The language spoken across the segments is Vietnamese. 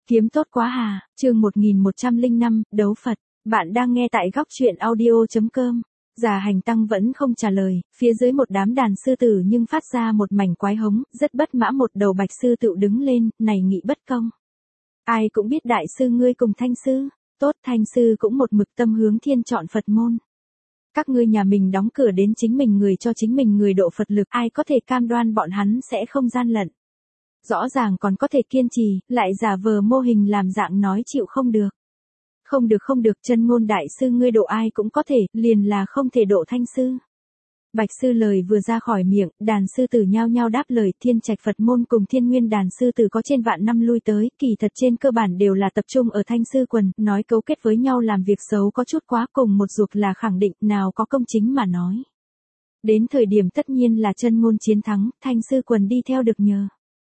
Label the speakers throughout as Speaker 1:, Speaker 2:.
Speaker 1: Kiếm tốt quá hà, chương 1105, đấu Phật. Bạn đang nghe tại góc truyện audio.com. Già hành tăng vẫn không trả lời, phía dưới một đám đàn sư tử nhưng phát ra một mảnh quái hống, rất bất mã. Một đầu bạch sư tự đứng lên, này nghị bất công. Ai cũng biết đại sư ngươi cùng thanh sư, tốt thanh sư cũng một mực tâm hướng thiên chọn Phật môn. Các ngươi nhà mình đóng cửa đến chính mình người cho chính mình người độ Phật lực, ai có thể cam đoan bọn hắn sẽ không gian lận. Rõ ràng còn có thể kiên trì, lại giả vờ mô hình làm dạng nói chịu không được. Không được, chân ngôn đại sư ngươi độ ai cũng có thể, liền là không thể độ thanh sư. Bạch sư lời vừa ra khỏi miệng, đàn sư tử nhao nhao đáp lời. Thiên Trạch Phật môn cùng Thiên Nguyên đàn sư tử có trên vạn năm lui tới, kỳ thật trên cơ bản đều là tập trung ở thanh sư quần, nói cấu kết với nhau làm việc xấu có chút quá, cùng một ruột là khẳng định, nào có công chính mà nói. Đến thời điểm tất nhiên là chân ngôn chiến thắng, thanh sư quần đi theo được nhờ.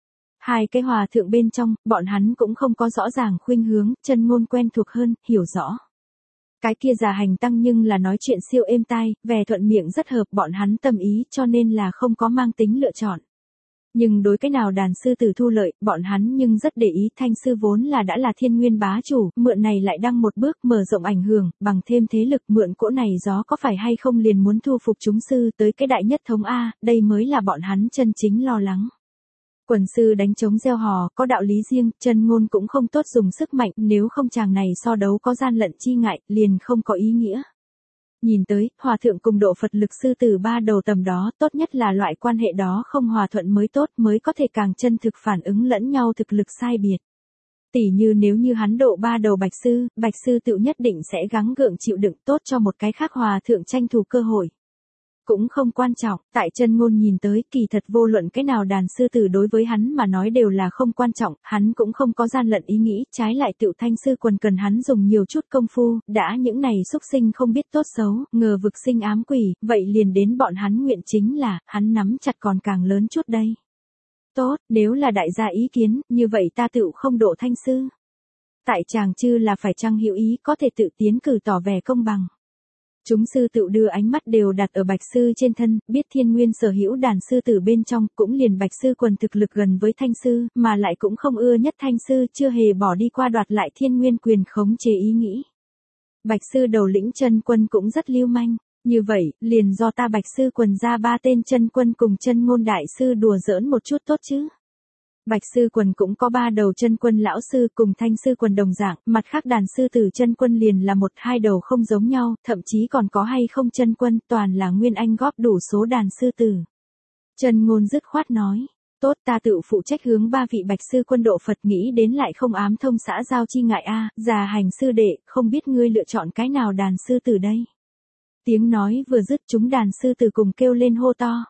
Speaker 1: Hai cái hòa thượng bên trong, bọn hắn cũng không có rõ ràng khuynh hướng, chân ngôn quen thuộc hơn, hiểu rõ. Cái kia già hành tăng nhưng là nói chuyện siêu êm tai, vẻ thuận miệng rất hợp bọn hắn tâm ý, cho nên là không có mang tính lựa chọn. Nhưng đối cái nào đàn sư tử thu lợi, bọn hắn nhưng rất để ý. Thanh sư vốn là đã là Thiên Nguyên bá chủ, mượn này lại đăng một bước mở rộng ảnh hưởng, bằng thêm thế lực, mượn cỗ này gió có phải hay không liền muốn thu phục chúng sư tới cái đại nhất thống A, đây mới là bọn hắn chân chính lo lắng. Quần sư đánh trống gieo hò, có đạo lý riêng, chân ngôn cũng không tốt dùng sức mạnh, nếu không chàng này so đấu có gian lận chi ngại, liền không có ý nghĩa. Nhìn tới, hòa thượng cùng độ Phật lực sư tử ba đầu tầm đó, tốt nhất là loại quan hệ đó không hòa thuận mới tốt, mới có thể càng chân thực phản ứng lẫn nhau thực lực sai biệt. Tỉ như nếu như hắn độ ba đầu bạch sư tự nhất định sẽ gắng gượng chịu đựng, tốt cho một cái khác hòa thượng tranh thủ cơ hội. Cũng không quan trọng, tại chân ngôn nhìn tới, kỳ thật vô luận cái nào đàn sư tử đối với hắn mà nói đều là không quan trọng, hắn cũng không có gian lận ý nghĩ, trái lại tựu thanh sư quần cần hắn dùng nhiều chút công phu, đã những này xúc sinh không biết tốt xấu, ngờ vực sinh ám quỷ, vậy liền đến bọn hắn nguyện chính là, hắn nắm chặt còn càng lớn chút đây. Tốt, nếu là đại gia ý kiến, như vậy ta tựu không độ thanh sư. Tại chàng chư là phải chăng hiểu ý có thể tự tiến cử tỏ vẻ công bằng. Chúng sư tự đưa ánh mắt đều đặt ở bạch sư trên thân, biết Thiên Nguyên sở hữu đàn sư tử bên trong, cũng liền bạch sư quần thực lực gần với thanh sư, mà lại cũng không ưa nhất thanh sư, chưa hề bỏ đi qua đoạt lại Thiên Nguyên quyền khống chế ý nghĩ. Bạch sư đầu lĩnh chân quân cũng rất lưu manh, như vậy, liền do ta bạch sư quần ra ba tên chân quân cùng chân ngôn đại sư đùa giỡn một chút tốt chứ. Bạch sư quần cũng có ba đầu chân quân lão sư cùng thanh sư quần đồng dạng, mặt khác đàn sư tử chân quân liền là một hai đầu không giống nhau, thậm chí còn có hay không chân quân, toàn là nguyên anh góp đủ số đàn sư tử. Chân ngôn dứt khoát nói, tốt ta tự phụ trách hướng ba vị bạch sư quân độ Phật, nghĩ đến lại không ám thông xã giao chi ngại a, già hành sư đệ, không biết ngươi lựa chọn cái nào đàn sư tử đây. Tiếng nói vừa dứt chúng đàn sư tử cùng kêu lên hô to.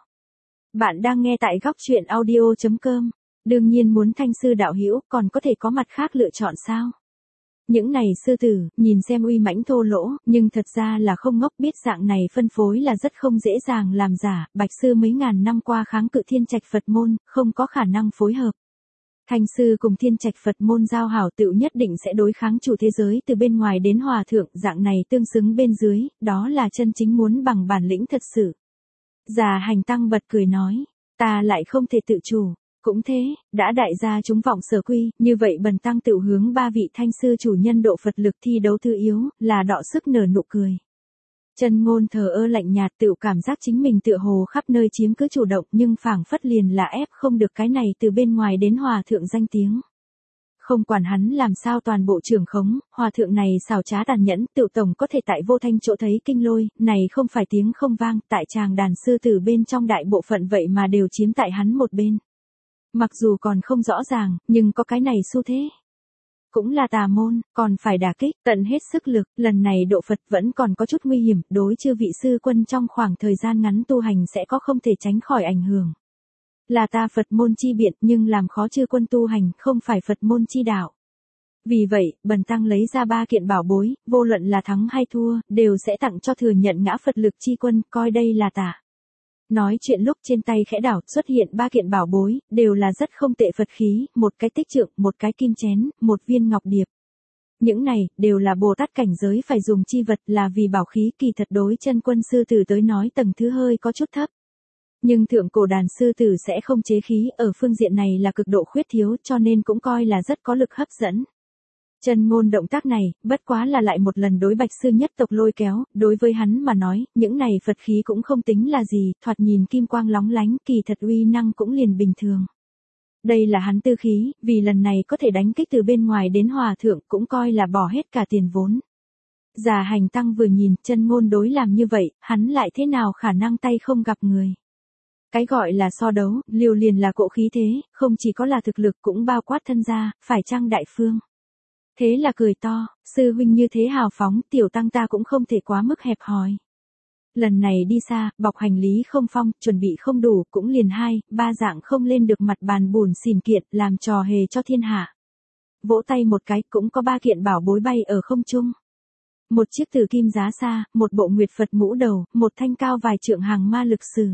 Speaker 1: Bạn đang nghe tại góc truyện audio.com. Đương nhiên muốn thanh sư đạo hữu, còn có thể có mặt khác lựa chọn sao? Những này sư tử, nhìn xem uy mãnh thô lỗ, nhưng thật ra là không ngốc, biết dạng này phân phối là rất không dễ dàng làm giả, bạch sư mấy ngàn năm qua kháng cự Thiên Trạch Phật môn, không có khả năng phối hợp. Thanh sư cùng Thiên Trạch Phật môn giao hảo tựu nhất định sẽ đối kháng chủ thế giới từ bên ngoài đến hòa thượng, dạng này tương xứng bên dưới, đó là chân chính muốn bằng bản lĩnh thật sự. Già hành tăng bật cười nói, ta lại không thể tự chủ. Cũng thế, đã đại gia chúng vọng sở quy, như vậy bần tăng tự hướng ba vị thanh sư chủ nhân độ Phật lực thi đấu thư yếu, là đọ sức nở nụ cười. Chân ngôn thờ ơ lạnh nhạt tự cảm giác chính mình tựa hồ khắp nơi chiếm cứ chủ động nhưng phảng phất liền là ép không được cái này từ bên ngoài đến hòa thượng danh tiếng. Không quản hắn làm sao toàn bộ trưởng khống, hòa thượng này xảo trá tàn nhẫn, tự tổng có thể tại vô thanh chỗ thấy kinh lôi, này không phải tiếng không vang, tại tràng đàn sư tử bên trong đại bộ phận vậy mà đều chiếm tại hắn một bên. Mặc dù còn không rõ ràng, nhưng có cái này xu thế. Cũng là tà môn, còn phải đả kích, tận hết sức lực, lần này độ Phật vẫn còn có chút nguy hiểm, đối chư vị sư quân trong khoảng thời gian ngắn tu hành sẽ có không thể tránh khỏi ảnh hưởng. Là ta Phật môn chi biện nhưng làm khó chư quân tu hành, không phải Phật môn chi đạo. Vì vậy, bần tăng lấy ra ba kiện bảo bối, vô luận là thắng hay thua, đều sẽ tặng cho thừa nhận ngã Phật lực chi quân, coi đây là tạ. Nói chuyện lúc trên tay khẽ đảo, xuất hiện ba kiện bảo bối, đều là rất không tệ Phật khí, một cái tích trượng, một cái kim chén, một viên ngọc điệp. Những này, đều là Bồ Tát cảnh giới phải dùng chi vật, là vì bảo khí, kỳ thật đối chân quân sư tử tới nói tầng thứ hơi có chút thấp. Nhưng thượng cổ đàn sư tử sẽ không chế khí, ở phương diện này là cực độ khuyết thiếu, cho nên cũng coi là rất có lực hấp dẫn. Chân Ngôn động tác này, bất quá là lại một lần đối Bạch sư nhất tộc lôi kéo, đối với hắn mà nói, những này Phật khí cũng không tính là gì, thoạt nhìn kim quang lóng lánh, kỳ thật uy năng cũng liền bình thường. Đây là hắn tư khí, vì lần này có thể đánh kích từ bên ngoài đến hòa thượng cũng coi là bỏ hết cả tiền vốn. Già Hành Tăng vừa nhìn, Chân Ngôn đối làm như vậy, hắn lại thế nào khả năng tay không gặp người. Cái gọi là so đấu, liều liền là cộ khí thế, không chỉ có là thực lực cũng bao quát thân gia, phải chăng đại phương. Thế là cười to, sư huynh như thế hào phóng, tiểu tăng ta cũng không thể quá mức hẹp hòi. Lần này đi xa, bọc hành lý không phong, chuẩn bị không đủ, cũng liền 2, 3 dạng không lên được mặt bàn buồn xỉn kiện, làm trò hề cho thiên hạ. Vỗ tay một cái, cũng có 3 kiện bảo bối bay ở không trung. Một chiếc tử kim giá xa, một bộ nguyệt Phật mũ đầu, một thanh cao vài trượng hàng ma lực sử.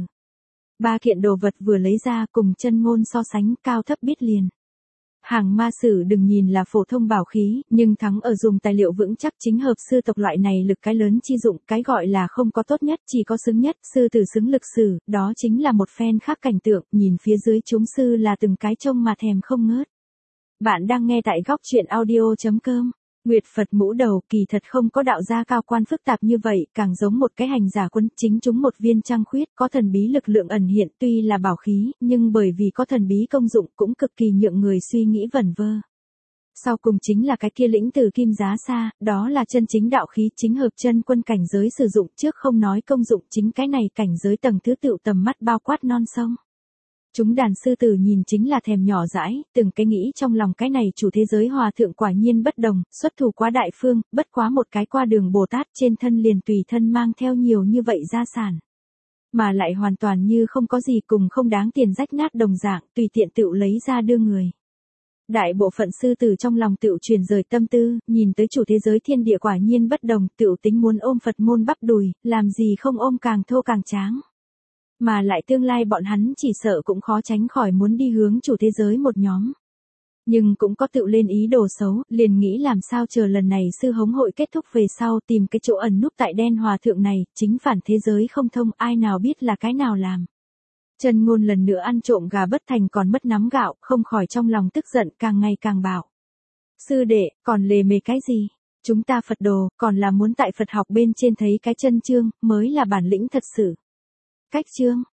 Speaker 1: 3 kiện đồ vật vừa lấy ra cùng Chân Ngôn so sánh, cao thấp biết liền. Hàng ma sử đừng nhìn là phổ thông bảo khí, nhưng thắng ở dùng tài liệu vững chắc chính hợp sư tộc loại này lực cái lớn chi dụng, cái gọi là không có tốt nhất chỉ có xứng nhất, sư tử xứng lực sử, đó chính là một phen khác cảnh tượng, nhìn phía dưới chúng sư là từng cái trông mà thèm không ngớt. Bạn đang nghe tại góc truyện audio.com. Nguyệt Phật mũ đầu kỳ thật không có đạo gia cao quan phức tạp như vậy, càng giống một cái hành giả quân, chính chúng một viên trăng khuyết, có thần bí lực lượng ẩn hiện, tuy là bảo khí, nhưng bởi vì có thần bí công dụng cũng cực kỳ nhượng người suy nghĩ vẩn vơ. Sau cùng chính là cái kia lĩnh từ kim giá xa, đó là chân chính đạo khí, chính hợp chân quân cảnh giới sử dụng, trước không nói công dụng, chính cái này cảnh giới tầng thứ tựu tầm mắt bao quát non sông. Chúng đàn sư tử nhìn chính là thèm nhỏ dãi, từng cái nghĩ trong lòng cái này chủ thế giới hòa thượng quả nhiên bất đồng, xuất thủ quá đại phương, bất quá một cái qua đường Bồ Tát trên thân liền tùy thân mang theo nhiều như vậy gia sản. Mà lại hoàn toàn như không có gì cùng không đáng tiền rách nát đồng dạng, tùy tiện tựu lấy ra đưa người. Đại bộ phận sư tử trong lòng tựu truyền rời tâm tư, nhìn tới chủ thế giới thiên địa quả nhiên bất đồng, tựu tính muốn ôm Phật môn bắp đùi, làm gì không ôm càng thô càng tráng. Mà lại tương lai bọn hắn chỉ sợ cũng khó tránh khỏi muốn đi hướng chủ thế giới một nhóm. Nhưng cũng có tự lên ý đồ xấu, liền nghĩ làm sao chờ lần này sư hống hội kết thúc về sau tìm cái chỗ ẩn núp tại đen hòa thượng này, chính phản thế giới không thông ai nào biết là cái nào làm. Chân Ngôn lần nữa ăn trộm gà bất thành còn mất nắm gạo, không khỏi trong lòng tức giận càng ngày càng bảo. Sư đệ, còn lề mề cái gì? Chúng ta Phật đồ, còn là muốn tại Phật học bên trên thấy cái chân chương, mới là bản lĩnh thật sự. Cách chương,